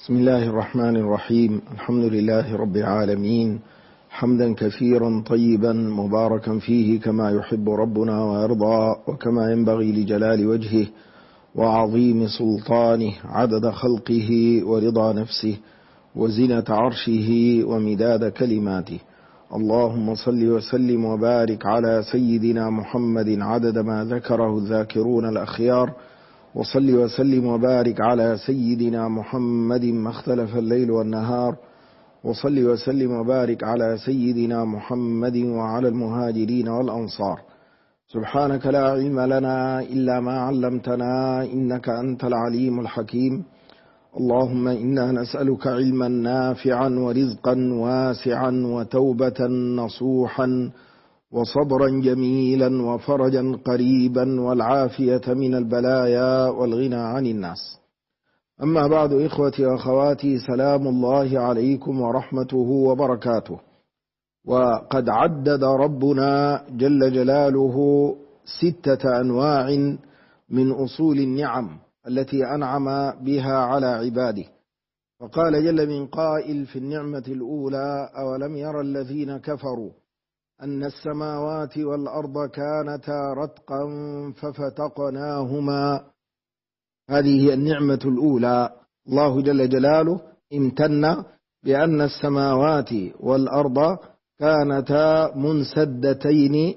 بسم الله الرحمن الرحيم. الحمد لله رب العالمين، حمدا كثيرا طيبا مباركا فيه كما يحب ربنا ويرضى، وكما ينبغي لجلال وجهه وعظيم سلطانه، عدد خلقه ورضا نفسه وزنة عرشه ومداد كلماته. اللهم صل وسلم وبارك على سيدنا محمد عدد ما ذكره الذاكرون الأخيار، وصل وسلم وبارك على سيدنا محمد ما اختلف الليل والنهار، وصل وسلم وبارك على سيدنا محمد وعلى المهاجرين والأنصار. سبحانك لا علم لنا إلا ما علمتنا إنك أنت العليم الحكيم. اللهم إنا نسألك علما نافعا ورزقا واسعا وتوبة نصوحا وصبرا جميلا وفرجا قريبا والعافية من البلايا والغنى عن الناس. أما بعد، إخوتي وأخواتي، سلام الله عليكم ورحمته وبركاته. وقد عدد ربنا جل جلاله 6 أنواع من أصول النعم التي أنعم بها على عباده، فقال جل من قائل في النعمة الأولى: أولم يرى الذين كفروا أن السماوات والأرض كانتا رتقا ففتقناهما. هذه هي النعمة الأولى. الله جل جلاله امتن بأن السماوات والأرض كانتا منسدتين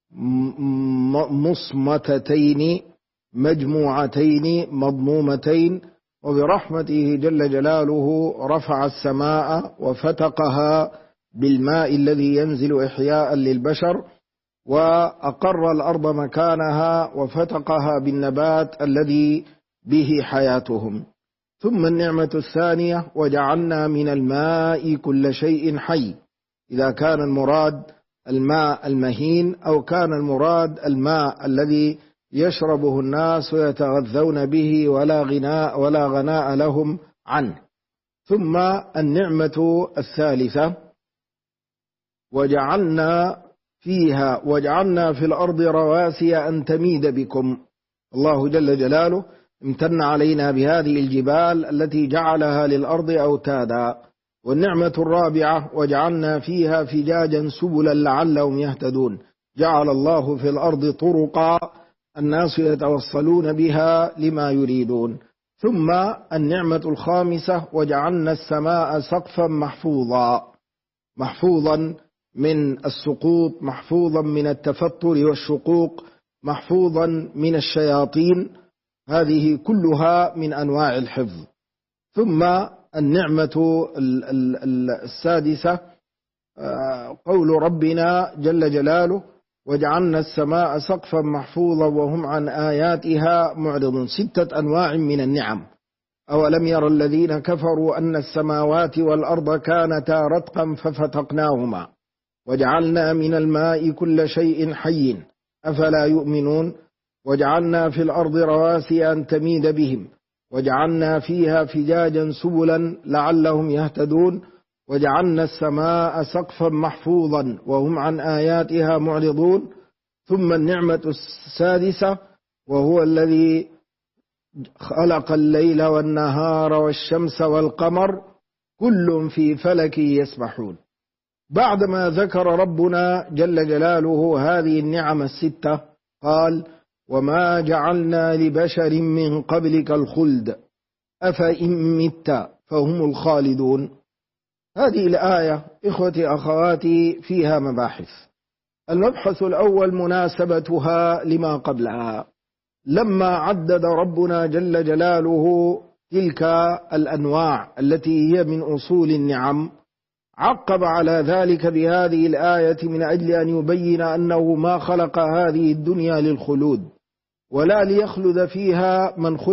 مصمتتين مجموعتين مضمومتين، وبرحمته جل جلاله رفع السماء وفتقها بالماء الذي ينزل إحياء للبشر، وأقر الأرض مكانها وفتقها بالنبات الذي به حياتهم. ثم النعمة الثانية: وجعلنا من الماء كل شيء حي، إذا كان المراد الماء المهين أو كان المراد الماء الذي يشربه الناس ويتغذون به ولا غناء لهم عنه. ثم النعمة الثالثة: وجعلنا في الأرض رواسي أن تميد بكم. الله جل جلاله امتن علينا بهذه الجبال التي جعلها للأرض أوتادا. والنعمة الرابعة: وجعلنا فيها فجاجا سبلا لعلهم يهتدون. جعل الله في الأرض طرقا الناس يتوصلون بها لما يريدون. ثم النعمة الخامسة: وجعلنا السماء سقفا محفوظا من السقوط، محفوظا من التفطر والشقوق، محفوظا من الشياطين. هذه كلها من أنواع الحفظ. ثم النعمة السادسة: قول ربنا جل جلاله: وجعلنا السماء سقفا محفوظا وهم عن آياتها معرضون. 6 أنواع من النعم. أولم يرى الذين كفروا أن السماوات والأرض كانتا رتقا ففتقناهما، وجعلنا من الماء كل شيء حي أفلا يؤمنون، وجعلنا في الأرض رواسي أن تميد بهم، وجعلنا فيها فجاجا سبلا لعلهم يهتدون، وجعلنا السماء سقفا محفوظا وهم عن آياتها معرضون. ثم النعمة السادسة: وهو الذي خلق الليل والنهار والشمس والقمر كل في فلك يسبحون. بعدما ذكر ربنا جل جلاله هذه النعم 6 قال: وما جعلنا لبشر من قبلك الخلد أفإن مت فهم الخالدون. هذه الآية إخوتي أخواتي فيها مباحث. المبحث الأول مناسبتها لما قبلها. لما عدد ربنا جل جلاله تلك الأنواع التي هي من أصول النعم، عقب على ذلك بهذه الآية من أجل أن يبين أنه ما خلق هذه الدنيا للخلود، ولا ليخلد فيها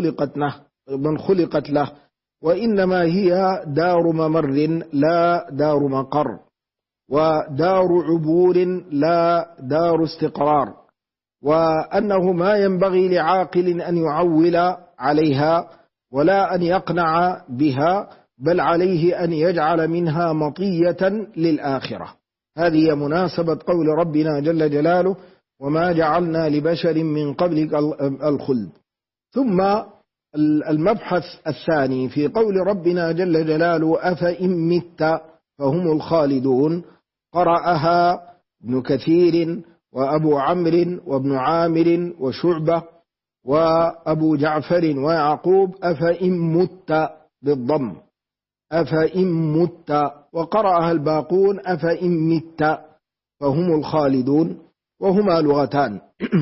من خلقت له، وإنما هي دار ممر لا دار مقر، ودار عبور لا دار استقرار، وأنه ما ينبغي لعاقل أن يعول عليها ولا أن يقنع بها، بل عليه أن يجعل منها مطية للآخرة. هذه مناسبة قول ربنا جل جلاله: وما جعلنا لبشر من قبلك الخلد. ثم المبحث الثاني في قول ربنا جل جلاله أفإن مت فهم الخالدون، قرأها ابن كثير وأبو عمرو وابن عامر وشعبة وأبو جعفر ويعقوب أفإن مت بالضم، أفإن مت، وقرأها الباقون أفإن مت فهم الخالدون، وهما لغتان.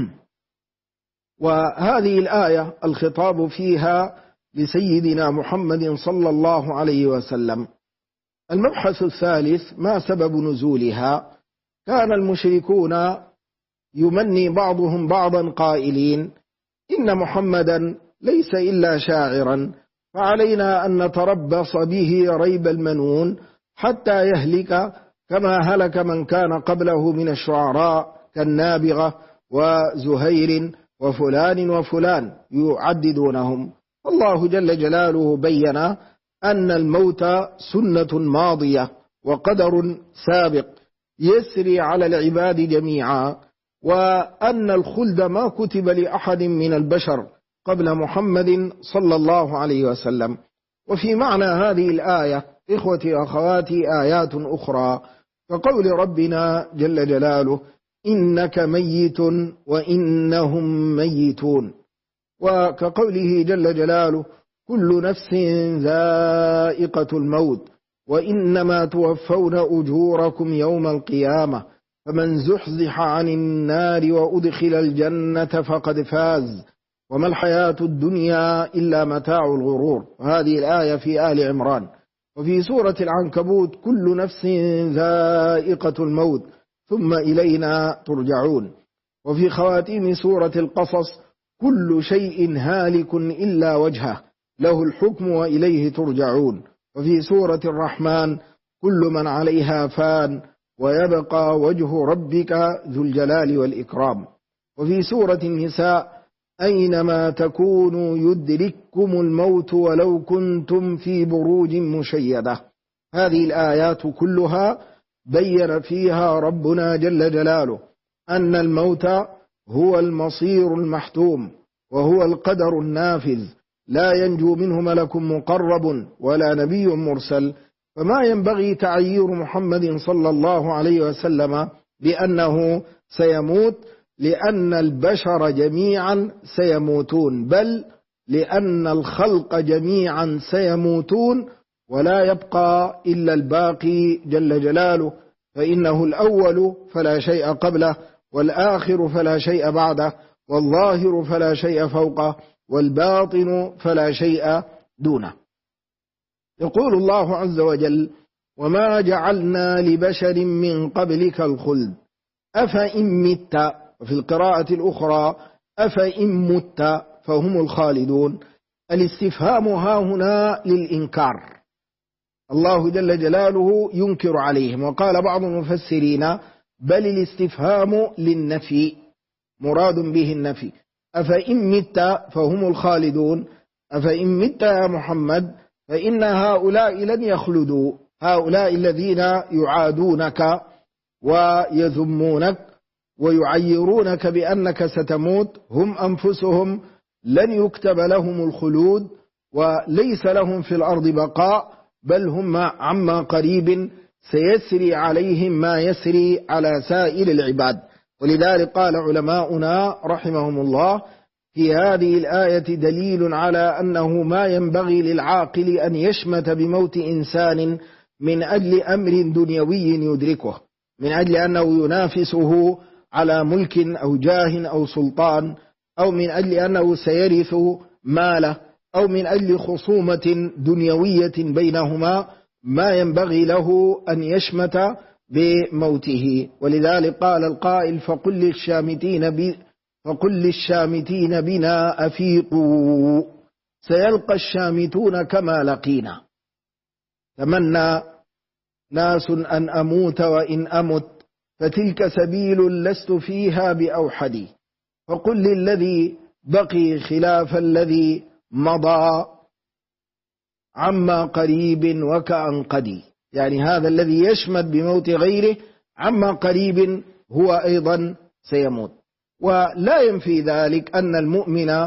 وهذه الآية الخطاب فيها لسيدنا محمد صلى الله عليه وسلم. المبحث الثالث ما سبب نزولها؟ كان المشركون يمني بعضهم بعضا قائلين إن محمدا ليس إلا شاعرا، فعلينا أن نتربص به ريب المنون حتى يهلك كما هلك من كان قبله من الشعراء كالنابغة وزهير وفلان وفلان يعددونهم. الله جل جلاله بين أن الموت سنة ماضية وقدر سابق يسري على العباد جميعا، وأن الخلد ما كتب لأحد من البشر قبل محمد صلى الله عليه وسلم. وفي معنى هذه الآية إخوتي وأخواتي آيات أخرى، كقول ربنا جل جلاله إنك ميت وإنهم ميتون، وكقوله جل جلاله كل نفس ذائقة الموت وإنما توفون أجوركم يوم القيامة فمن زحزح عن النار وأدخل الجنة فقد فاز وما الحياة الدنيا إلا متاع الغرور. وهذه الآية في آل عمران. وفي سورة العنكبوت كل نفس ذائقة الموت ثم إلينا ترجعون. وفي خواتيم سورة القصص كل شيء هالك إلا وجهه له الحكم وإليه ترجعون. وفي سورة الرحمن كل من عليها فان ويبقى وجه ربك ذو الجلال والإكرام. وفي سورة النساء أينما تكونوا يدرككم الموت ولو كنتم في بروج مشيدة. هذه الآيات كلها بين فيها ربنا جل جلاله أن الموت هو المصير المحتوم وهو القدر النافذ، لا ينجو منه ملك مقرب ولا نبي مرسل. فما ينبغي تعيير محمد صلى الله عليه وسلم بأنه سيموت، لأن البشر جميعا سيموتون، بل لأن الخلق جميعا سيموتون، ولا يبقى إلا الباقي جل جلاله، فإنه الأول فلا شيء قبله، والآخر فلا شيء بعده، والظاهر فلا شيء فوقه، والباطن فلا شيء دونه. يقول الله عز وجل وما جعلنا لبشر من قبلك الخلد أفإن مت، وفي القراءة الأخرى أفإن مت فهم الخالدون. الاستفهام ها هنا للإنكار، الله جل جلاله ينكر عليهم. وقال بعض المفسرين بل الاستفهام للنفي، مراد به النفي. أفإن مت فهم الخالدون، أفإن مت يا محمد فإن هؤلاء لن يخلدوا، هؤلاء الذين يعادونك ويذمونك ويعيرونك بأنك ستموت هم أنفسهم لن يكتب لهم الخلود وليس لهم في الأرض بقاء، بل هم عما قريب سيسري عليهم ما يسري على سائر العباد. ولذلك قال علماؤنا رحمهم الله في هذه الآية دليل على أنه ما ينبغي للعاقل أن يشمت بموت إنسان من أجل أمر دنيوي يدركه، من أجل أنه ينافسه على ملك أو جاه أو سلطان، أو من أجل أنه سيرث ماله، أو من أجل خصومة دنيوية بينهما. ما ينبغي له أن يشمت بموته. ولذلك قال القائل فقل للشامتين بنا أفيقوا سيلقى الشامتون كما لقينا. تمنى ناس أن أموت وإن أمت فتلك سبيل لست فيها بأوحدي، فقل للذي بقي خلاف الذي مضى عما قريب وكأنقدي. يعني هذا الذي يشمت بموت غيره عما قريب هو أيضا سيموت. ولا ينفي ذلك أن المؤمن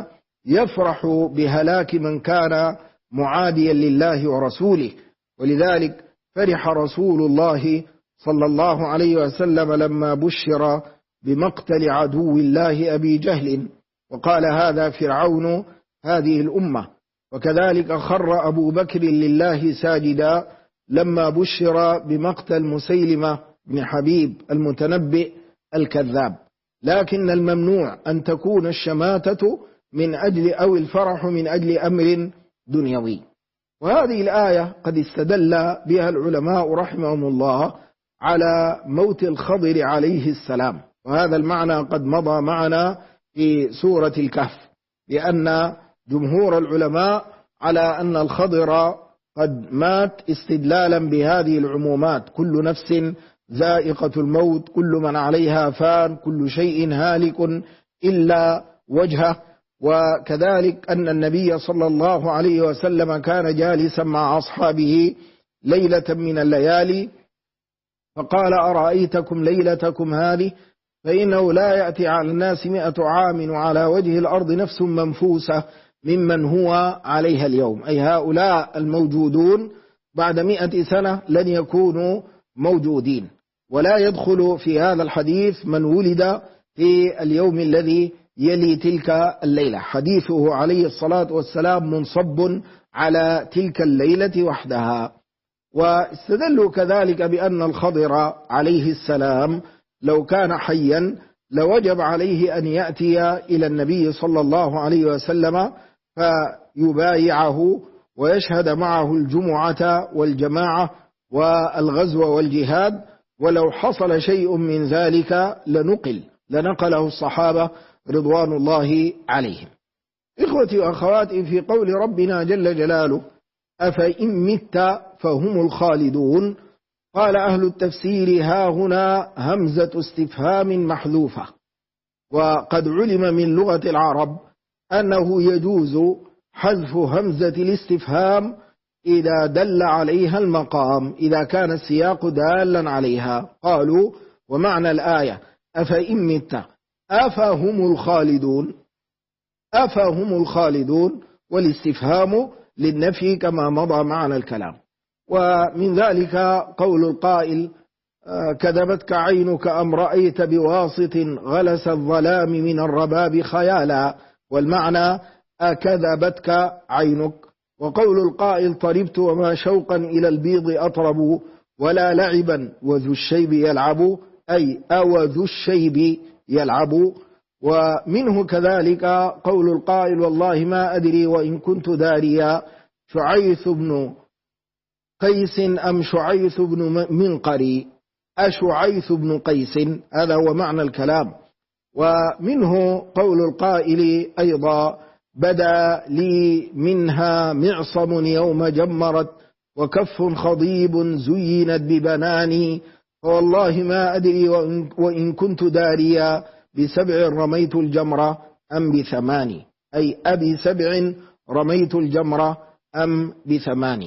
يفرح بهلاك من كان معاديا لله ورسوله. ولذلك فرح رسول الله صلى الله عليه وسلم لما بشر بمقتل عدو الله أبي جهل، وقال هذا فرعون هذه الأمة. وكذلك خر أبو بكر لله ساجدا لما بشر بمقتل مسيلمة بن حبيب المتنبئ الكذاب. لكن الممنوع أن تكون الشماتة من أجل أو الفرح من أجل أمر دنيوي. وهذه الآية قد استدل بها العلماء رحمهم الله على موت الخضر عليه السلام، وهذا المعنى قد مضى معنا في سورة الكهف، لأن جمهور العلماء على أن الخضر قد مات استدلالا بهذه العمومات: كل نفس ذائقة الموت، كل من عليها فان، كل شيء هالك إلا وجهه. وكذلك أن النبي صلى الله عليه وسلم كان جالسا مع أصحابه ليلة من الليالي فقال: أرأيتكم ليلتكم هذه فإنه لا يأتي على الناس 100 عام وعلى وجه الأرض نفس منفوسة ممن هو عليها اليوم، أي هؤلاء الموجودون بعد 100 سنة لن يكونوا موجودين. ولا يدخل في هذا الحديث من ولد في اليوم الذي يلي تلك الليلة، حديثه عليه الصلاة والسلام منصب على تلك الليلة وحدها. واستدلوا كذلك بأن الخضر عليه السلام لو كان حيا لوجب عليه أن يأتي إلى النبي صلى الله عليه وسلم فيبايعه ويشهد معه الجمعة والجماعة والغزو والجهاد، ولو حصل شيء من ذلك لنقله الصحابة رضوان الله عليهم. إخوتي وأخواتي، في قول ربنا جل جلاله: أفإن مت فهم الخالدون، قال أهل التفسير: ها هنا همزة استفهام محذوفة. وقد علم من لغة العرب أنه يجوز حذف همزة الاستفهام إذا دل عليها المقام، إذا كان السياق دالا عليها. قالوا: ومعنى الآية أفإن مت أفهم الخالدون، أفهم الخالدون، والاستفهام للنفي كما مضى معنا الكلام. ومن ذلك قول القائل: كذبتك عينك أم رأيت بواسط غلس الظلام من الرباب خيالا، والمعنى أكذبتك عينك. وقول القائل: طربت وما شوقا إلى البيض أطرب ولا لعبا وذو الشيب يلعب، أي أوذو الشيب يلعب. ومنه كذلك قول القائل: والله ما أدري وإن كنت داريا شعيث بن قيس أم شعيث بن منقري، أشعيث بن قيس، هذا هو معنى الكلام. ومنه قول القائل أيضا: بدا لي منها معصم يوم جمرت وكف خضيب زينت ببناني، فوالله ما أدري وإن كنت داريا ب7 رميت الجمرة أم ب8، أي أب7 رميت الجمرة أم ب8.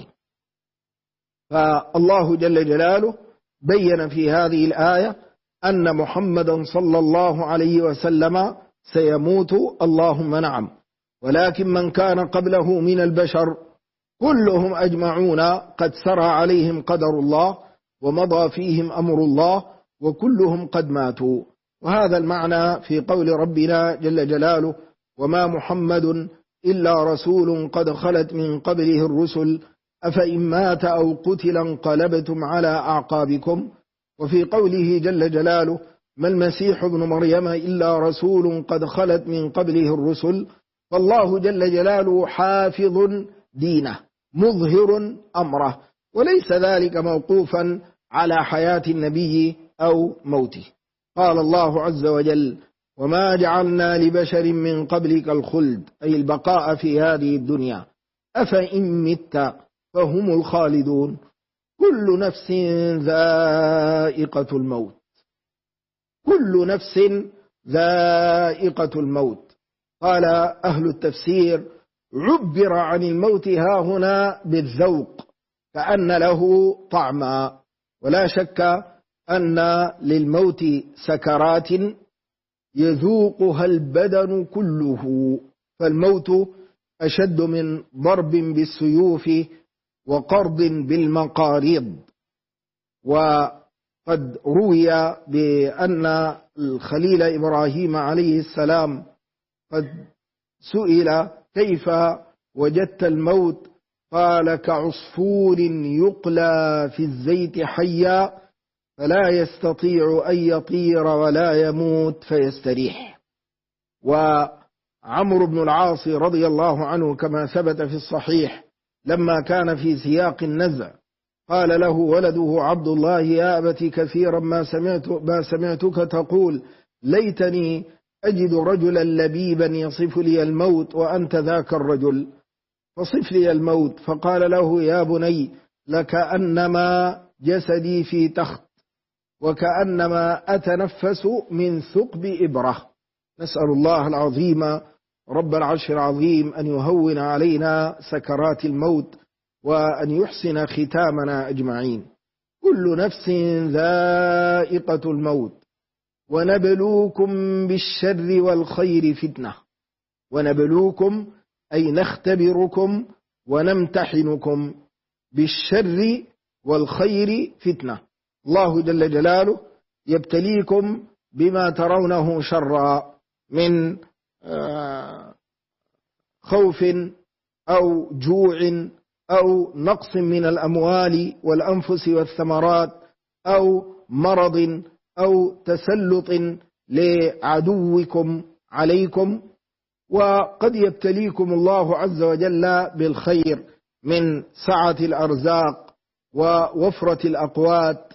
فالله جل جلاله بين في هذه الآية أن محمدا صلى الله عليه وسلم سيموت، اللهم نعم، ولكن من كان قبله من البشر كلهم أجمعون قد سرى عليهم قدر الله ومضى فيهم أمر الله وكلهم قد ماتوا. وهذا المعنى في قول ربنا جل جلاله: وما محمد إلا رسول قد خلت من قبله الرسل أفإن مات أو قتل انقلبتم على أعقابكم. وفي قوله جل جلاله: ما المسيح ابن مريم إلا رسول قد خلت من قبله الرسل، فالله جل جلاله حافظ دينه مظهر أمره، وليس ذلك موقوفا على حياة النبي أو موته. قال الله عز وجل: وما جعلنا لبشر من قبلك الخلد، أي البقاء في هذه الدنيا، أفإن مت فهم الخالدون، كل نفس ذائقة الموت، كل نفس ذائقة الموت. قال أهل التفسير: عبر عن الموت ها هنا بالذوق كأن له طعما، ولا شك أن للموت سكرات يذوقها البدن كله، فالموت أشد من ضرب بالسيوف وقرض بالمقاريض. وقد روي بأن الخليل إبراهيم عليه السلام قد سئل كيف وجدت الموت؟ قال كعصفور يقلى في الزيت حيا فلا يستطيع أن يطير ولا يموت فيستريح. وعمرو بن العاص رضي الله عنه كما ثبت في الصحيح لما كان في سياق النزع قال له ولده عبد الله يا أبت كثيرا ما سمعتك تقول ليتني أجد رجلا لبيبا يصف لي الموت وأنت ذاك الرجل، فصف لي الموت. فقال له يا بني لكأنما جسدي في تخت وكأنما أتنفس من ثقب إبرة. نسأل الله العظيم رب العرش العظيم أن يهون علينا سكرات الموت وأن يحسن ختامنا أجمعين. كل نفس ذائقة الموت ونبلوكم بالشر والخير فتنة. ونبلوكم أي نختبركم ونمتحنكم بالشر والخير فتنة. الله جل جلاله يبتليكم بما ترونه شرا من خوف أو جوع أو نقص من الأموال والأنفس والثمرات أو مرض أو تسلط لعدوكم عليكم. وقد يبتليكم الله عز وجل بالخير من سعة الأرزاق ووفرة الأقوات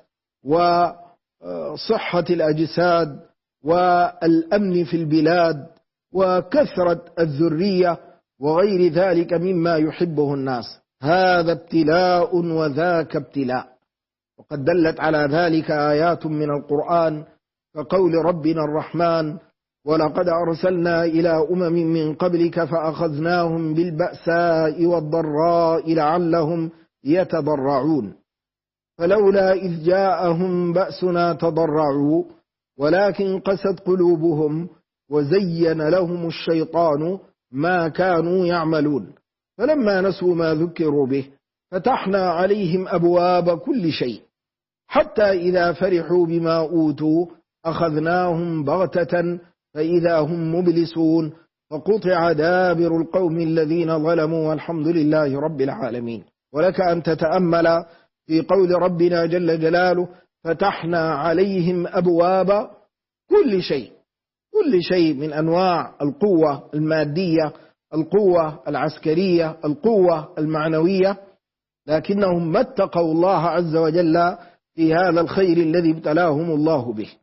وصحة الأجساد والأمن في البلاد وكثرة الذرية وغير ذلك مما يحبه الناس. هذا ابتلاء وذاك ابتلاء، وقد دلت على ذلك آيات من القرآن كقول ربنا الرحمن ولقد أرسلنا إلى أمم من قبلك فأخذناهم بالبأساء والضراء لعلهم يتضرعون فلولا إذ جاءهم بأسنا تضرعوا ولكن قست قلوبهم وزين لهم الشيطان ما كانوا يعملون فلما نسوا ما ذكروا به فتحنا عليهم أبواب كل شيء حتى إذا فرحوا بما أوتوا أخذناهم بغتة فإذا هم مبلسون فقطع دابر القوم الذين ظلموا والحمد لله رب العالمين. ولك أن تتأمل في قول ربنا جل جلاله فتحنا عليهم أبواب كل شيء من أنواع القوة المادية، القوة العسكرية، القوة المعنوية، لكنهم ما اتقوا الله عز وجل في هذا الخير الذي ابتلاهم الله به.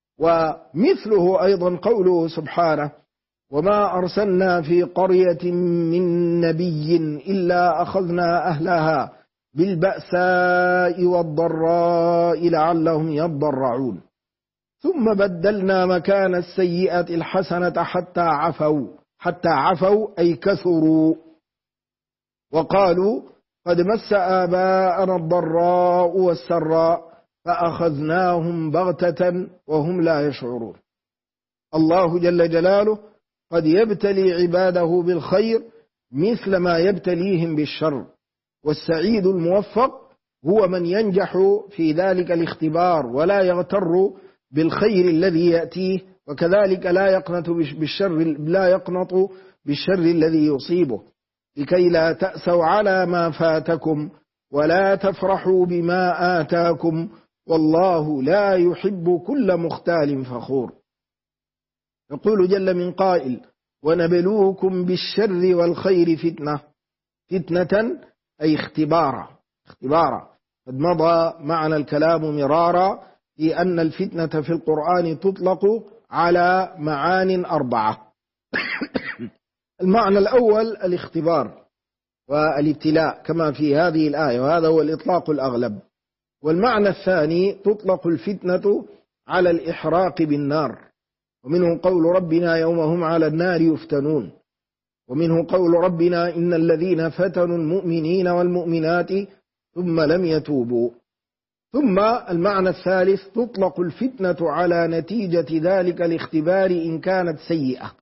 ومثله أيضا قوله سبحانه وما أرسلنا في قرية من نبي إلا أخذنا أهلها بالبأساء والضراء لعلهم يضرعون ثم بدلنا مكان السيئة الحسنة حتى عفوا أي كثروا وقالوا قد مس آباءنا الضراء والسراء فأخذناهم بغتة وهم لا يشعرون. الله جل جلاله قد يبتلي عباده بالخير مثل ما يبتليهم بالشر، والسعيد الموفق هو من ينجح في ذلك الاختبار ولا يغتر بالخير الذي يأتيه، وكذلك لا يقنط بالشر الذي يصيبه، لكي لا تأسوا على ما فاتكم ولا تفرحوا بما آتاكم والله لا يحب كل مختال فخور. يقول جل من قائل ونبلوكم بالشر والخير فتنة أي اختبارا. قد مضى معنا الكلام مرارا في أن الفتنة في القرآن تطلق على معان 4. المعنى الأول الاختبار والابتلاء كما في هذه الآية، وهذا هو الإطلاق الأغلب. والمعنى الثاني تطلق الفتنة على الإحراق بالنار، ومنه قول ربنا يوم هم على النار يفتنون، ومنه قول ربنا إن الذين فتنوا المؤمنين والمؤمنات ثم لم يتوبوا. ثم المعنى الثالث تطلق الفتنة على نتيجة ذلك الاختبار إن كانت سيئة،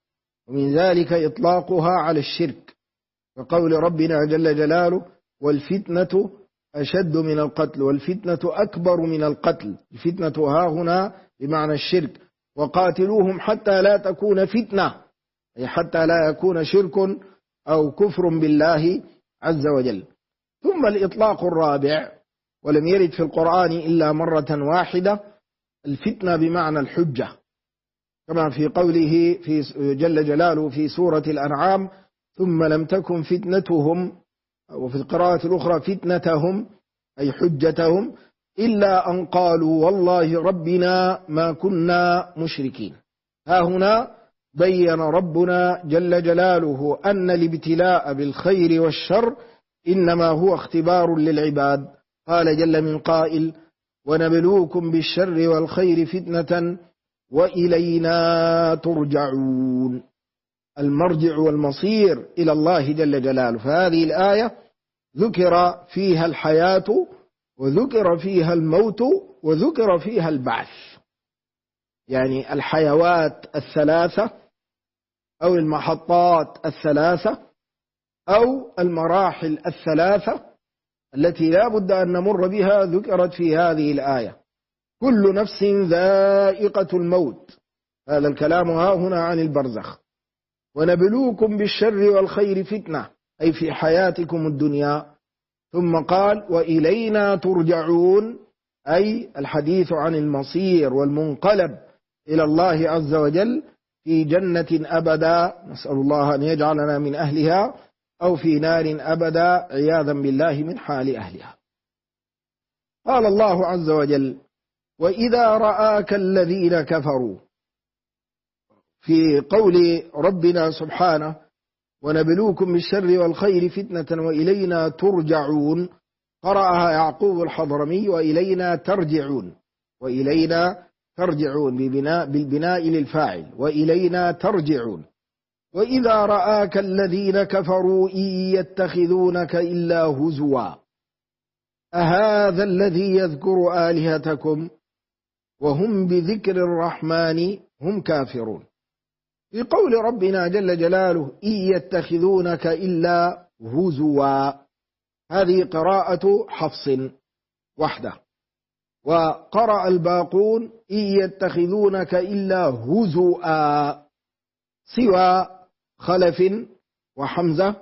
ومن ذلك إطلاقها على الشرك، كقول ربنا جل جلاله: والفتنة أشد من القتل، والفتنة أكبر من القتل. الفتنة ها هنا بمعنى الشرك، وقاتلوهم حتى لا تكون فتنة، أي حتى لا يكون شرك أو كفر بالله عز وجل. ثم الإطلاق الرابع، ولم يرد في القرآن إلا مرة واحدة، الفتنة بمعنى الحجة، كما في قوله في جل جلاله في سورة الأنعام: ثم لم تكن فتنتهم، وفي القراءة الأخرى فتنتهم أي حجتهم، إلا أن قالوا والله ربنا ما كنا مشركين. ها هنا بين ربنا جل جلاله أن الابتلاء بالخير والشر إنما هو اختبار للعباد. قال جل من قائل: ونبلوكم بالشر والخير فتنة وإلينا ترجعون. المرجع والمصير إلى الله جل جلاله. فهذه الآية ذكر فيها الحياة، وذكر فيها الموت، وذكر فيها البعث، يعني الحيوات الثلاثة أو المحطات الثلاثة أو المراحل الثلاثة التي لا بد أن نمر بها ذكرت في هذه الآية. كل نفس ذائقة الموت، هذا الكلام ها هنا عن البرزخ. ونبلوكم بالشر والخير فتنة، أي في حياتكم الدنيا. ثم قال: وإلينا ترجعون، أي الحديث عن المصير والمنقلب إلى الله عز وجل في جنة أبدا، نسأل الله أن يجعلنا من أهلها، أو في نار أبدا عياذا بالله من حال أهلها. قال الله عز وجل: وإذا رآك الذين كفروا، في قول ربنا سبحانه: ونبلوكم بالشر والخير فتنة وإلينا ترجعون، قرأها يعقوب الحضرمي: وإلينا ترجعون، وإلينا ترجعون بالبناء للفاعل، وإلينا ترجعون. وإذا رآك الذين كفروا إن يتخذونك إلا هزوا أهذا الذي يذكر آلهتكم وهم بذكر الرحمن هم كافرون. في قول ربنا جل جلاله: إن يتخذونك إلا هزوا، هذه قراءة حفص وحده، وقرأ الباقون: إن يتخذونك إلا هزوا، سوى خلف وحمزة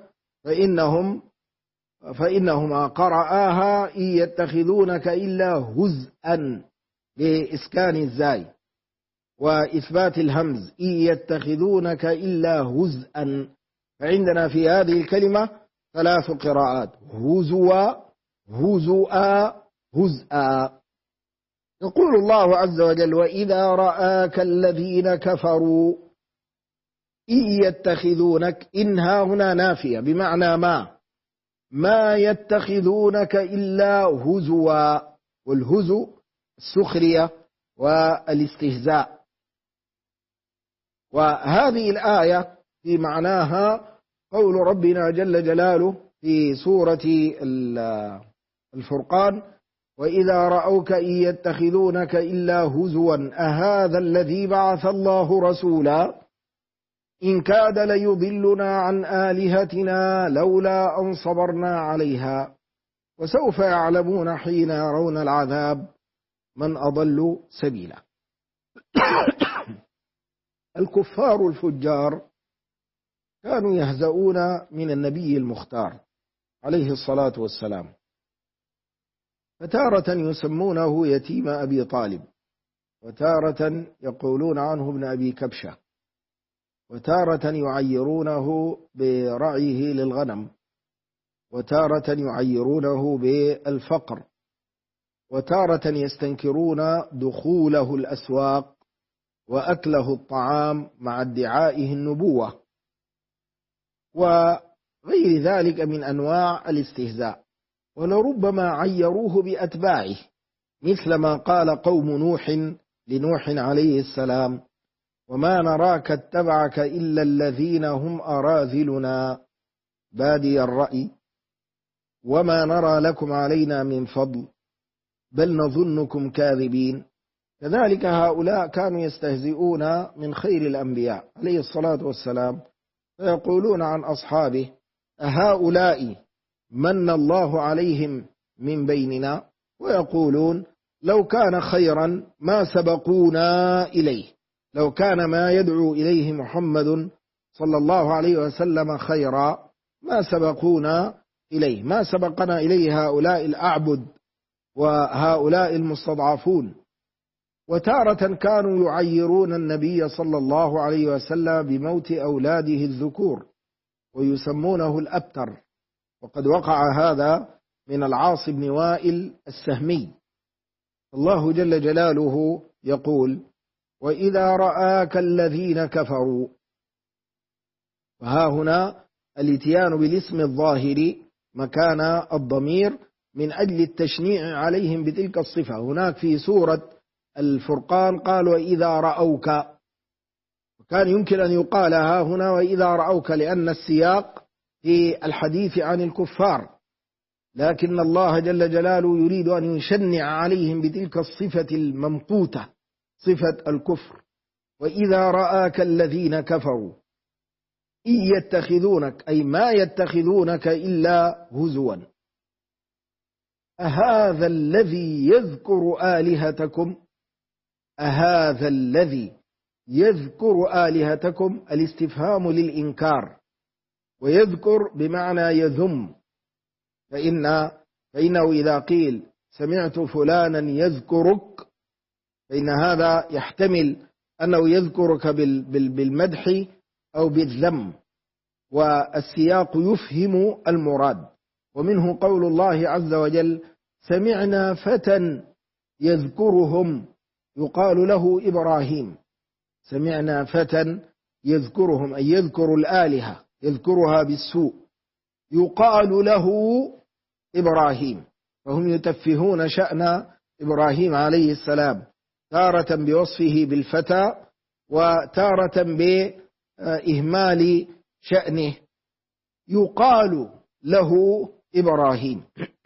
فإنهما قرآها: إن يتخذونك إلا هزءا بإسكان الزاي وإثبات الهمز، إن يتخذونك إلا هزءا. فعندنا في هذه الكلمة ثلاث قراءات: هزوا، هزؤا، هزءا. يقول الله عز وجل: وإذا رآك الذين كفروا إن يتخذونك، إنها هنا نافية بمعنى ما يتخذونك إلا هزوا، والهزو السخرية والاستهزاء. وهذه الآية في معناها قول ربنا جل جلاله في سورة الفرقان: وإذا رأوك إن يتخذونك إلا هزوا أهذا الذي بعث الله رسولا إن كاد ليضلنا عن آلهتنا لولا أن صبرنا عليها وسوف يعلمون حين يرون العذاب من أضل سبيلا. الكفار الفجار كانوا يهزؤون من النبي المختار عليه الصلاة والسلام، فتارة يسمونه يتيم أبي طالب، وتارة يقولون عنه ابن أبي كبشة، وتارة يعيرونه برعيه للغنم، وتارة يعيرونه بالفقر، وتارة يستنكرون دخوله الأسواق وأكله الطعام مع ادعائه النبوة، وغير ذلك من أنواع الاستهزاء. ولربما عيروه بأتباعه، مثل ما قال قوم نوح لنوح عليه السلام: وما نراك اتبعك إلا الذين هم أراذلنا بادي الرأي وما نرى لكم علينا من فضل بل نظنكم كاذبين. كذلك هؤلاء كانوا يستهزئون من خير الأنبياء عليه الصلاة والسلام، فيقولون عن أصحابه: أهؤلاء من الله عليهم من بيننا؟ ويقولون: لو كان خيرا ما سبقونا إليه، لو كان ما يدعو إليه محمد صلى الله عليه وسلم خيرا ما سبقونا إليه، ما سبقنا إليه هؤلاء الأعبد وهؤلاء المستضعفون. وتارة كانوا يعيرون النبي صلى الله عليه وسلم بموت أولاده الذكور ويسمونه الأبتر، وقد وقع هذا من العاص بن وائل السهمي. الله جل جلاله يقول: وإذا رآك الذين كفروا. وها هنا الاتيان بالاسم الظاهر مكان الضمير من أجل التشنيع عليهم بتلك الصفة. هناك في سورة الفرقان قال: وإذا رأوك، وكان يمكن أن يقال ها هنا وإذا رأوك لأن السياق في الحديث عن الكفار، لكن الله جل جلاله يريد أن يشنع عليهم بتلك الصفة الممقوتة، صفة الكفر. وإذا رآك الذين كفروا إن يتخذونك، أي ما يتخذونك إلا هزوا، أهذا الذي يذكر آلهتكم، أهذا الذي يذكر آلهتكم، الاستفهام للإنكار، ويذكر بمعنى يذم، فإنه إذا قيل سمعت فلانا يذكرك فإن هذا يحتمل أنه يذكرك بالمدح أو بالذم، والسياق يفهم المراد. ومنه قول الله عز وجل: سمعنا فتى يذكرهم يقال له إبراهيم. سمعنا فتى يذكرهم، أي يذكر الآلهة، يذكرها بالسوء، يقال له إبراهيم. فهم يتفهون شأن إبراهيم عليه السلام، تارة بوصفه بالفتى وتارة بإهمال شأنه، يقال له إبراهيم.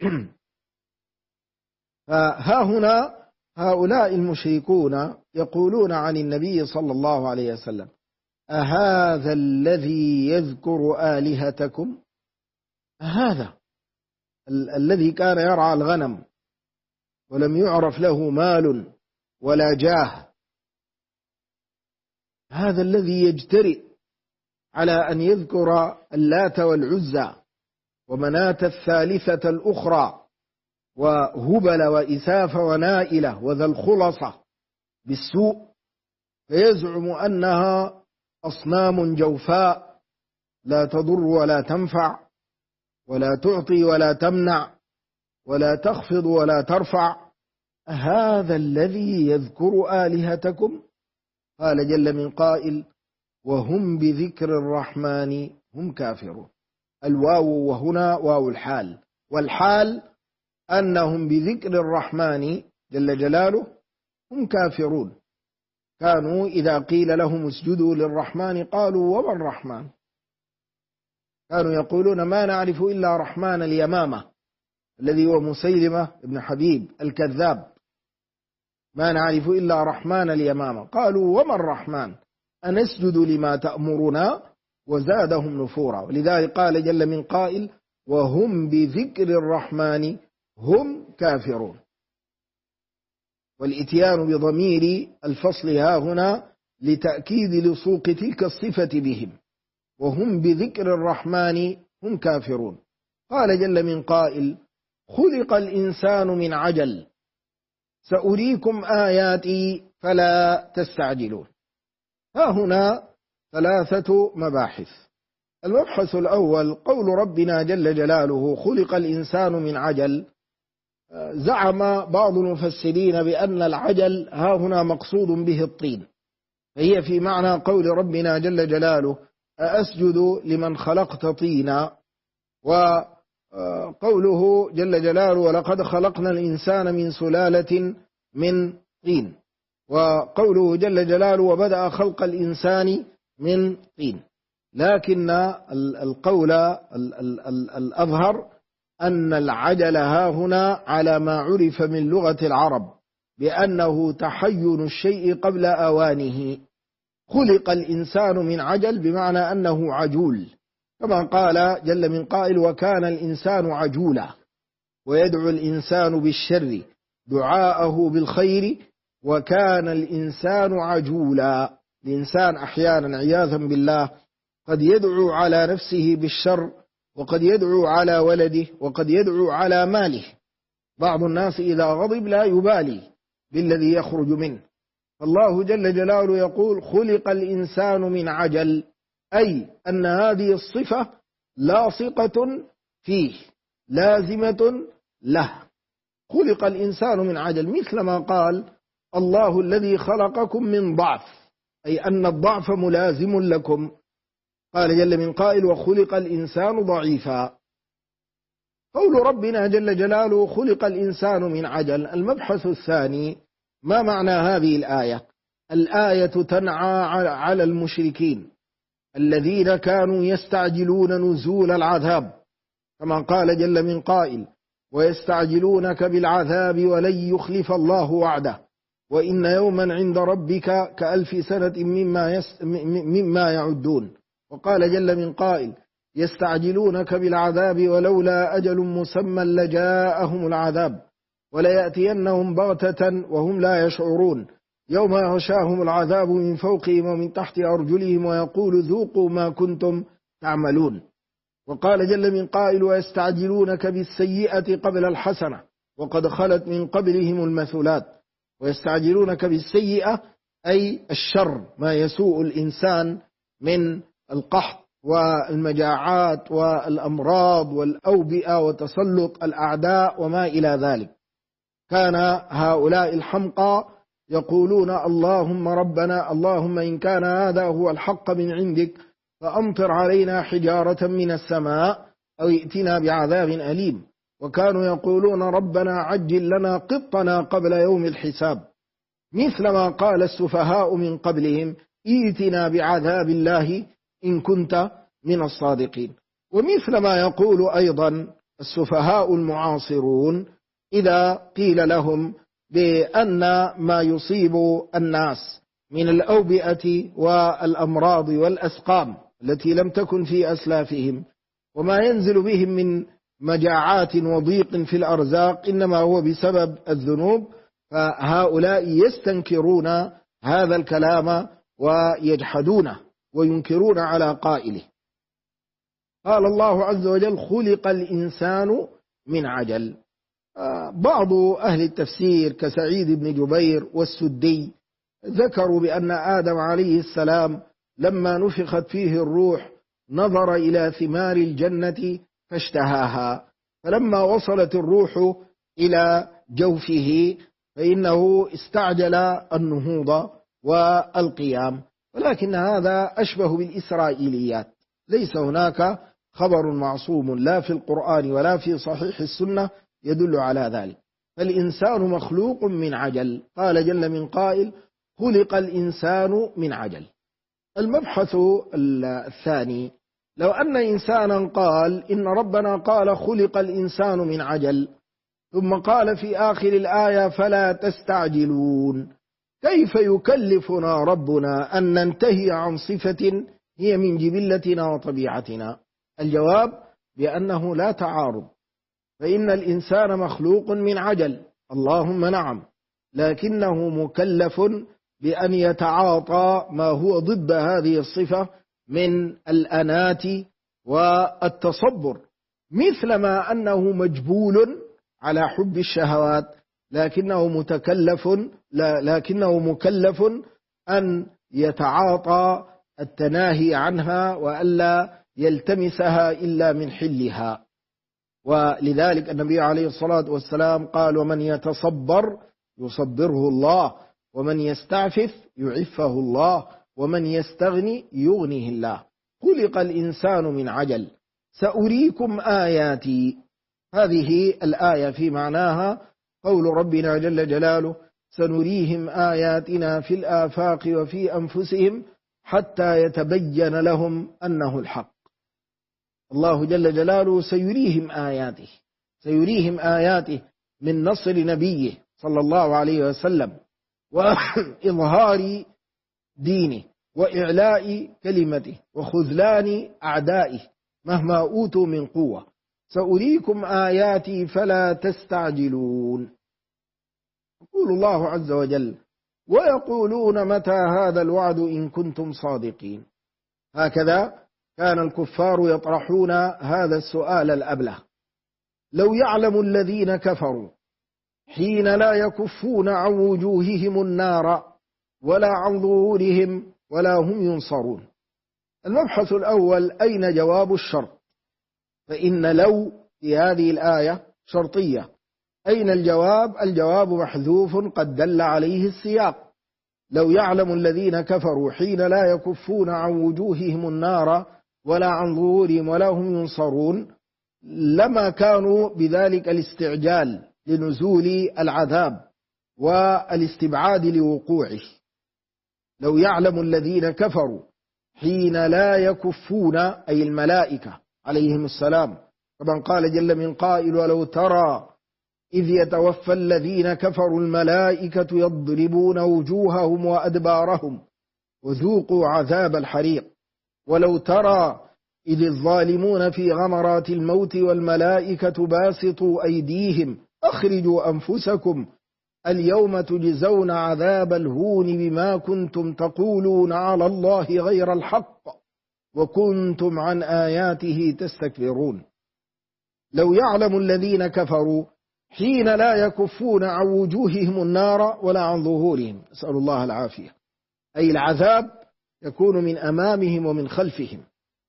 فها هنا هؤلاء المشركون يقولون عن النبي صلى الله عليه وسلم: أهذا الذي يذكر آلهتكم؟ هذا الذي كان يرعى الغنم ولم يعرف له مال ولا جاه، هذا الذي يجترئ على أن يذكر اللات والعزى ومناة الثالثة الأخرى وهبل وإساف ونائلة وذا الخلصة بالسوء، فيزعم أنها أصنام جوفاء لا تضر ولا تنفع ولا تعطي ولا تمنع ولا تخفض ولا ترفع. هذا الذي يذكر آلهتكم؟ قال جل من قائل: وهم بذكر الرحمن هم كافرون. الواو وهنا واو الحال، والحال أنهم بذكر الرحمن جل جلاله هم كافرون. كانوا إذا قيل لهم اسجدوا للرحمن قالوا: وما الرحمن؟ كانوا يقولون: ما نعرف إلا رحمن اليمامة الذي هو مسيلمة ابن حبيب الكذاب، ما نعرف إلا رحمن اليمامة. قالوا: وما الرحمن؟ أنسجد لما تأمرنا؟ وزادهم نفورا. ولذلك قال جل من قائل: وهم بذكر الرحمن هم كافرون. والإتيان بضمير الفصل ها هنا لتأكيد لصوق تلك الصفة بهم، وهم بذكر الرحمن هم كافرون. قال جل من قائل: خلق الإنسان من عجل سأريكم آياتي فلا تستعجلون. ها هنا ثلاثة مباحث. المبحث الأول قول ربنا جل جلاله: خلق الإنسان من عجل. زعم بعض المفسرين بأن العجل ها هنا مقصود به الطين، فهي في معنى قول ربنا جل جلاله: أأسجد لمن خلقت طينا. وقوله جل جلاله: ولقد خلقنا الإنسان من سلالة من طين. وقوله جل جلاله: وبدأ خلق الإنسان من طين. لكن القول الأظهر أن العجل ها هنا على ما عرف من لغة العرب بأنه تحين الشيء قبل أوانه. خلق الإنسان من عجل بمعنى أنه عجول، كما قال جل من قائل: وكان الإنسان عجولا. ويدعو الإنسان بالشر دعاءه بالخير وكان الإنسان عجولا. الإنسان أحيانا عياذا بالله قد يدعو على نفسه بالشر، وقد يدعو على ولده، وقد يدعو على ماله. بعض الناس إذا غضب لا يبالي بالذي يخرج منه. الله جل جلاله يقول: خلق الإنسان من عجل، أي أن هذه الصفة لاصقة فيه لازمة له. خلق الإنسان من عجل، مثل ما قال: الله الذي خلقكم من ضعف، أي أن الضعف ملازم لكم. قال جل من قائل: وخلق الإنسان ضعيفا. قول ربنا جل جلاله: خلق الإنسان من عجل. المبحث الثاني: ما معنى هذه الآية؟ الآية تنعى على المشركين الذين كانوا يستعجلون نزول العذاب، كما قال جل من قائل: ويستعجلونك بالعذاب ولن يخلف الله وعده وإن يوما عند ربك كألف سنة مما يعدون. وقال جل من قائل: يستعجلونك بالعذاب ولولا أجل مسمى لجاءهم العذاب وليأتينهم بغتة وهم لا يشعرون يوم يغشاهم العذاب من فوقهم ومن تحت أرجلهم ويقول ذوقوا ما كنتم تعملون. وقال جل من قائل: ويستعجلونك بالسيئة قبل الحسنة وقد خلت من قبلهم المثلات. ويستعجلونك بالسيئة أي الشر، ما يسوء الإنسان من القحط والمجاعات والأمراض والأوبئة وتسلط الأعداء وما إلى ذلك. كان هؤلاء الحمقى يقولون: اللهم ربنا، اللهم إن كان هذا هو الحق من عندك فأمطر علينا حجارة من السماء أو ائتنا بعذاب أليم. وكانوا يقولون: ربنا عجل لنا قطنا قبل يوم الحساب، مثل ما قال السفهاء من قبلهم: ائتنا بعذاب الله إن كنت من الصادقين. ومثل ما يقول أيضا السفهاء المعاصرون إذا قيل لهم بأن ما يصيب الناس من الأوبئة والأمراض والأسقام التي لم تكن في أسلافهم وما ينزل بهم من مجاعات وضيق في الأرزاق إنما هو بسبب الذنوب، فهؤلاء يستنكرون هذا الكلام ويجحدونه وينكرون على قائله. قال الله عز وجل: خلق الإنسان من عجل. بعض أهل التفسير كسعيد بن جبير والسدي ذكروا بأن آدم عليه السلام لما نفخت فيه الروح نظر إلى ثمار الجنة فاشتهاها، فلما وصلت الروح إلى جوفه فإنه استعجل النهوض والقيام. ولكن هذا أشبه بالإسرائيليات، ليس هناك خبر معصوم لا في القرآن ولا في صحيح السنة يدل على ذلك. فالإنسان مخلوق من عجل. قال جل من قائل: خلق الإنسان من عجل. المبحث الثاني: لو أن إنسانا قال إن ربنا قال خلق الإنسان من عجل ثم قال في آخر الآية فلا تستعجلون، كيف يكلفنا ربنا أن ننتهي عن صفة هي من جبلتنا وطبيعتنا؟ الجواب بأنه لا تعارض، فإن الإنسان مخلوق من عجل، اللهم نعم، لكنه مكلف بأن يتعاطى ما هو ضد هذه الصفة من الأنات والتصبر، مثلما أنه مجبول على حب الشهوات لكنه مكلف أن يتعاطى التناهي عنها وألا يلتمسها إلا من حلها. ولذلك النبي عليه الصلاة والسلام قال: ومن يتصبر يصبره الله، ومن يستعفف يعفه الله، ومن يستغني يغنيه الله. خلق الإنسان من عجل سأريكم آياتي. هذه الآية في معناها قول ربنا جل جلاله: سنريهم آياتنا في الآفاق وفي أنفسهم حتى يتبين لهم أنه الحق. الله جل جلاله سيريهم آياته من نصر نبيه صلى الله عليه وسلم وإظهار دينه وإعلاء كلمته وخذلان أعدائه مهما أوتوا من قوة. سأريكم آياتي فلا تستعجلون. يقول الله عز وجل: ويقولون متى هذا الوعد إن كنتم صادقين. هكذا كان الكفار يطرحون هذا السؤال الأبله. لو يعلم الذين كفروا حين لا يكفون عن وجوههم النار ولا عن ظهورهم ولا هم ينصرون. المبحث الأول: أين جواب الشرط؟ فإن لو في هذه الآية شرطية. أين الجواب؟ الجواب محذوف قد دل عليه السياق. لو يعلم الذين كفروا حين لا يكفون عن وجوههم النار ولا عن ظهورهم ولا هم ينصرون لما كانوا بذلك الاستعجال لنزول العذاب والاستبعاد لوقوعه. لو يعلم الذين كفروا حين لا يكفون، أي الملائكة عليهم السلام، كما قال جل من قائل: ولو ترى إذ يتوفى الذين كفروا الملائكة يضربون وجوههم وأدبارهم وذوقوا عذاب الحريق. ولو ترى إذ الظالمون في غمرات الموت والملائكة باسطوا أيديهم أخرجوا أنفسكم اليوم تجزون عذاب الهون بما كنتم تقولون على الله غير الحق وكنتم عن آياته تستكبرون. لو يعلم الذين كفروا حين لا يكفون عن وجوههم النار ولا عن ظهورهم، نسأل الله العافية، أي العذاب يكون من أمامهم ومن خلفهم،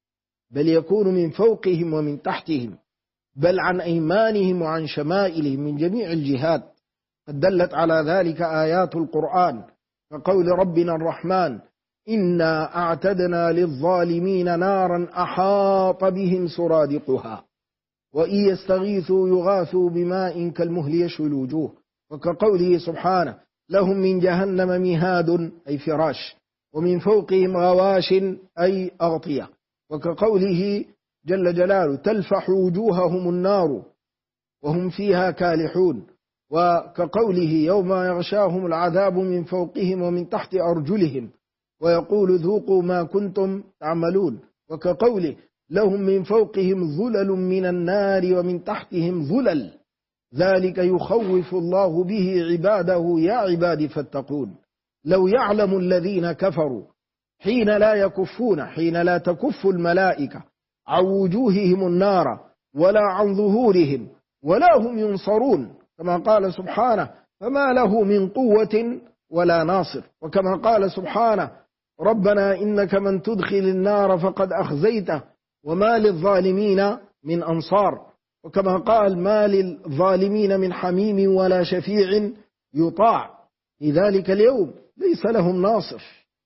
بل يكون من فوقهم ومن تحتهم، بل عن أيمانهم وعن شمائلهم من جميع الجهات. قد دلت على ذلك آيات القرآن كقول ربنا الرحمن: إنا أعتدنا للظالمين نارا أحاط بهم سرادقها وإن يستغيثوا يغاثوا بماء كالمهل يشوي الوجوه. وكقوله سبحانه: لهم من جهنم مهاد، أي فراش، ومن فوقهم غواش، أي أغطية. وكقوله جل جلاله: تلفح وجوههم النار وهم فيها كالحون. وكقوله: يوم يغشاهم العذاب من فوقهم ومن تحت أرجلهم ويقول ذوقوا ما كنتم تعملون. وكقوله: لهم من فوقهم ظلل من النار ومن تحتهم ظلل ذلك يخوف الله به عباده يا عباد فاتقون. لو يعلم الذين كفروا حين لا يكفون، حين لا تكف الملائكة عن وجوههم النار ولا عن ظهورهم ولا هم ينصرون، كما قال سبحانه: فما له من قوة ولا ناصر. وكما قال سبحانه: ربنا إنك من تدخل النار فقد أخزيته وما للظالمين من أنصار. وكما قال: ما للظالمين من حميم ولا شفيع يطاع. في ذلك اليوم ليس لهم ناصر،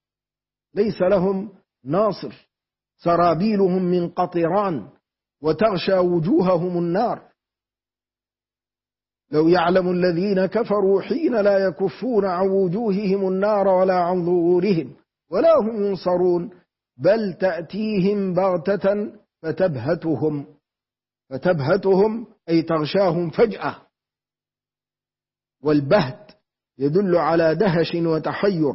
ليس لهم ناصر. سرابيلهم من قطران وتغشى وجوههم النار. لو يعلم الذين كفروا حين لا يكفون عن وجوههم النار ولا عن ظهورهم ولا هم ينصرون بل تأتيهم بغتة فتبهتهم أي تغشاهم فجأة. والبهت يدل على دهش وتحير.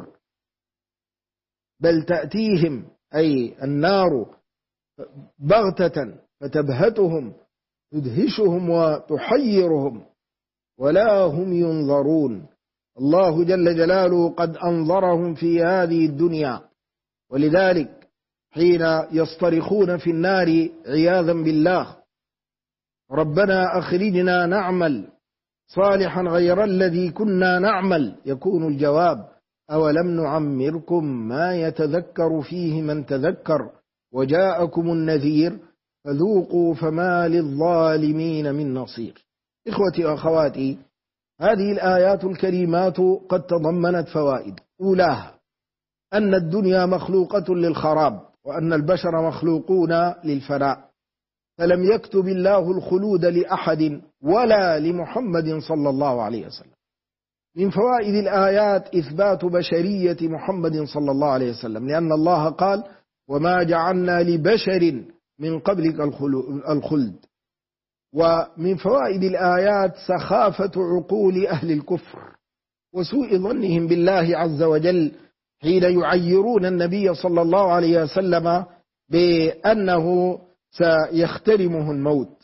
بل تأتيهم أي النار بغتة فتبهتهم تدهشهم وتحيرهم ولا هم ينظرون. الله جل جلاله قد أنظرهم في هذه الدنيا، ولذلك حين يصطرخون في النار عياذا بالله: ربنا أخرجنا نعمل صالحا غير الذي كنا نعمل، يكون الجواب: أولم نعمركم ما يتذكر فيه من تذكر وجاءكم النذير فذوقوا فما للظالمين من نصير. إخوتي وأخواتي، هذه الآيات الكريمات قد تضمنت فوائد. أولاها أن الدنيا مخلوقة للخراب، وأن البشر مخلوقون للفناء، فلم يكتب الله الخلود لأحد ولا لمحمد صلى الله عليه وسلم. من فوائد الآيات إثبات بشرية محمد صلى الله عليه وسلم، لأن الله قال: وما جعلنا لبشر من قبلك الخلد. ومن فوائد الآيات سخافة عقول أهل الكفر وسوء ظنهم بالله عز وجل حين يعيرون النبي صلى الله عليه وسلم بأنه سيخترمه الموت.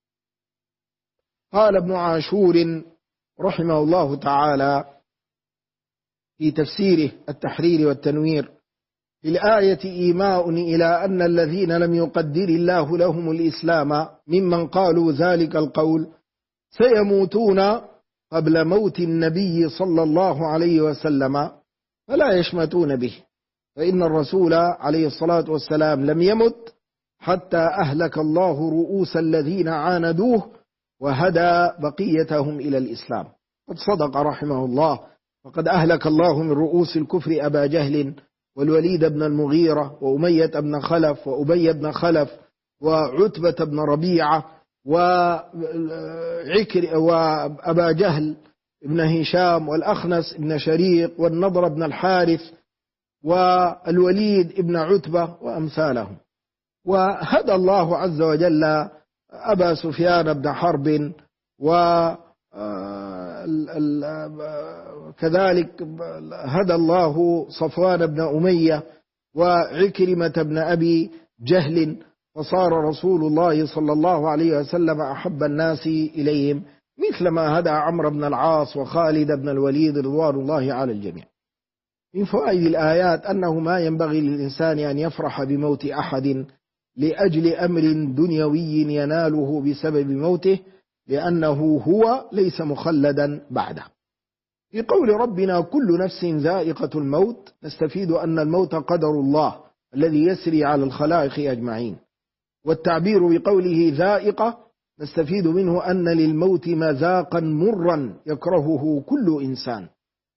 قال ابن عاشور رحمه الله تعالى في تفسيره التحرير والتنوير: في الآية إيماء إلى أن الذين لم يقدر الله لهم الإسلام ممن قالوا ذلك القول سيموتون قبل موت النبي صلى الله عليه وسلم فلا يشمتون به، فإن الرسول عليه الصلاة والسلام لم يمت حتى أهلك الله رؤوس الذين عاندوه وهدى بقيتهم إلى الإسلام. قد صدق رحمه الله، وقد أهلك الله من رؤوس الكفر أبا جهل والوليد بن المغيرة وأمية بن خلف وأبي بن خلف وعتبة بن ربيعة وأبا جهل بن هشام والأخنس بن شريق والنضر بن الحارث والوليد بن عتبة وأمثالهم. وهدى الله عز وجل أبا سفيان بن حرب وكذلك هدى الله صفوان بن أمية وعكرمة بن أبي جهل، وصار رسول الله صلى الله عليه وسلم أحب الناس إليهم، مثل ما هدى عمرو بن العاص وخالد بن الوليد رضوان الله على الجميع. من فوائد الآيات أنه ما ينبغي للإنسان أن يفرح بموت أحد لأجل أمر دنيوي يناله بسبب موته، لأنه هو ليس مخلدا بعده. في قول ربنا كل نفس ذائقة الموت نستفيد أن الموت قدر الله الذي يسري على الخلائق أجمعين. والتعبير بقوله ذائقة نستفيد منه أن للموت مذاقا مرا يكرهه كل إنسان.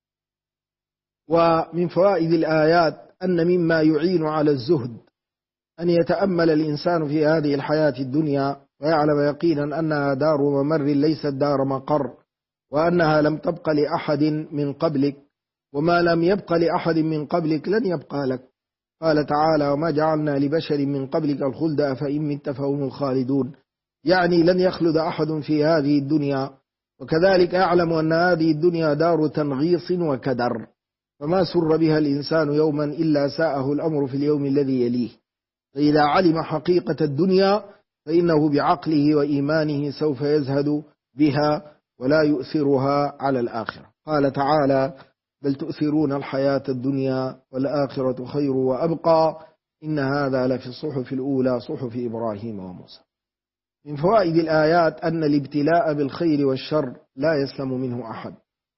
ومن فوائد الآيات أن مما يعين على الزهد أن يتأمل الإنسان في هذه الحياة الدنيا ويعلم يقينا أنها دار ممر ليست دار مقر، وأنها لم تبق لأحد من قبلك، وما لم يبق لأحد من قبلك لن يبقى لك. قال تعالى: وما جعلنا لبشر من قبلك الخلد أفإن مت فهم الخالدون، يعني لن يخلد أحد في هذه الدنيا. وكذلك يعلم أن هذه الدنيا دار تنغيص وكدر، فما سر بها الإنسان يوما إلا ساءه الأمر في اليوم الذي يليه. فإذا علم حقيقة الدنيا فإنه بعقله وإيمانه سوف يزهد بها ولا يؤثرها على الآخرة. قال تعالى: بل تؤثرون الحياة الدنيا والآخرة خير وأبقى إن هذا لفي الصحف الأولى صحف إبراهيم وموسى. من فوائد الآيات أن الابتلاء بالخير والشر لا يسلم منه أحد،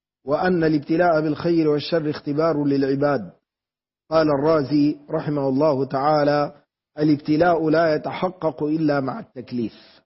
وأن الابتلاء بالخير والشر اختبار للعباد. قال الرازي رحمه الله تعالى: الابتلاء لا يتحقق إلا مع التكليف.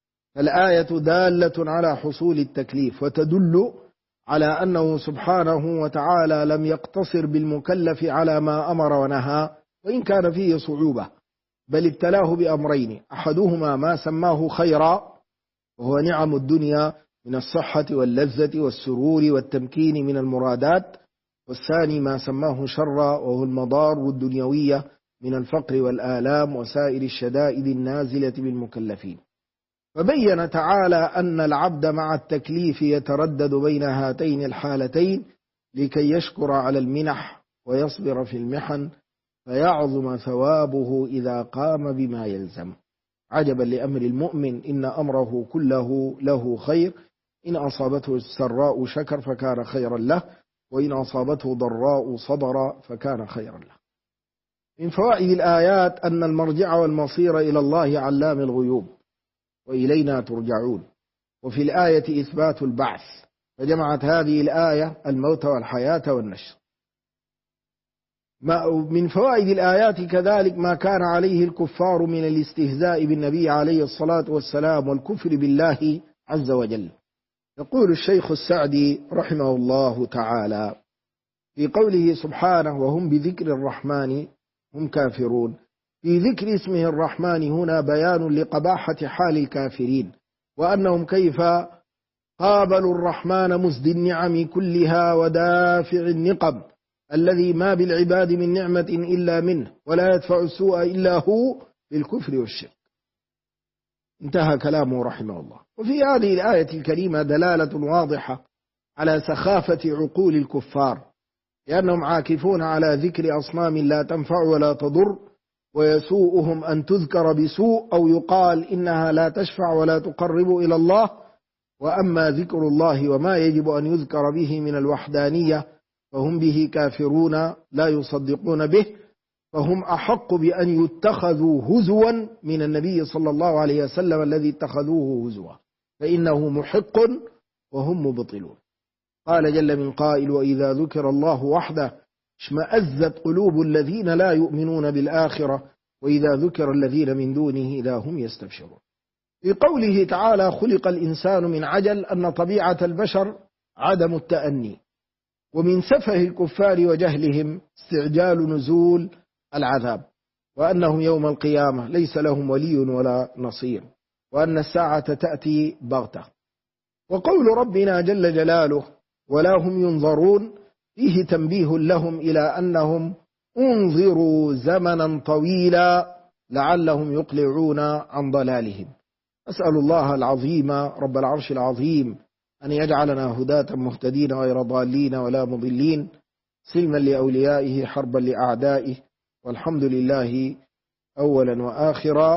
الآية دالة على حصول التكليف، وتدل على أنه سبحانه وتعالى لم يقتصر بالمكلف على ما أمر ونهى وإن كان فيه صعوبة، بل ابتلاه بأمرين: أحدهما ما سماه خيرا وهو نعم الدنيا من الصحة واللذة والسرور والتمكين من المرادات، والثاني ما سماه شرا وهو المضار الدنيوية من الفقر والآلام وسائر الشدائد النازلة بالمكلفين. فبين تعالى أن العبد مع التكليف يتردد بين هاتين الحالتين لكي يشكر على المنح ويصبر في المحن فيعظم ثوابه إذا قام بما يلزم. عجبا لأمر المؤمن إن أمره كله له خير، إن أصابته السراء شكر فكان خيرا له، وإن أصابته ضراء صبر فكان خيرا له. من فوائد الآيات أن المرجع والمصير إلى الله علام الغيوب وإلينا ترجعون. وفي الآية إثبات البعث، فجمعت هذه الآية الموت والحياة والنشر. من فوائد الآيات كذلك ما كان عليه الكفار من الاستهزاء بالنبي عليه الصلاة والسلام والكفر بالله عز وجل. يقول الشيخ السعدي رحمه الله تعالى في قوله سبحانه: وهم بذكر الرحمن هم كافرون، في ذكر اسمه الرحمن هنا بيان لقباحة حال الكافرين، وأنهم كيف قابلوا الرحمن مسدي النعم كلها ودافع النقم الذي ما بالعباد من نعمة إلا منه ولا يدفع السوء إلا هو بالكفر والشرك. انتهى كلامه رحمه الله. وفي هذه الآية الكريمة دلالة واضحة على سخافة عقول الكفار، لأنهم عاكفون على ذكر أصنام لا تنفع ولا تضر، ويسوءهم أن تذكر بسوء أو يقال إنها لا تشفع ولا تقرب إلى الله. وأما ذكر الله وما يجب أن يذكر به من الوحدانية فهم به كافرون لا يصدقون به، فهم أحق بأن يتخذوا هزوا من النبي صلى الله عليه وسلم الذي اتخذوه هزوا، فإنه محق وهم مبطلون. قال جل من قائل: وإذا ذكر الله وحده اشمأزت قلوب الذين لا يؤمنون بالآخرة وإذا ذكر الذين من دونه إذا هم يستبشرون. في قوله تعالى: خلق الإنسان من عجل، أن طبيعة البشر عدم التأني، ومن سفه الكفار وجهلهم استعجال نزول العذاب، وأنهم يوم القيامة ليس لهم ولي ولا نصير، وأن الساعة تأتي بغتة. وقول ربنا جل جلاله: ولا هم ينظرون، فيه تنبيه لهم إلى أنهم انظروا زمنا طويلا لعلهم يقلعون عن ضلالهم. أسأل الله العظيم رب العرش العظيم أن يجعلنا هداة مهتدين غير ضالين ولا مضلين، سلما لأوليائه حربا لأعدائه، والحمد لله أولا وآخرا.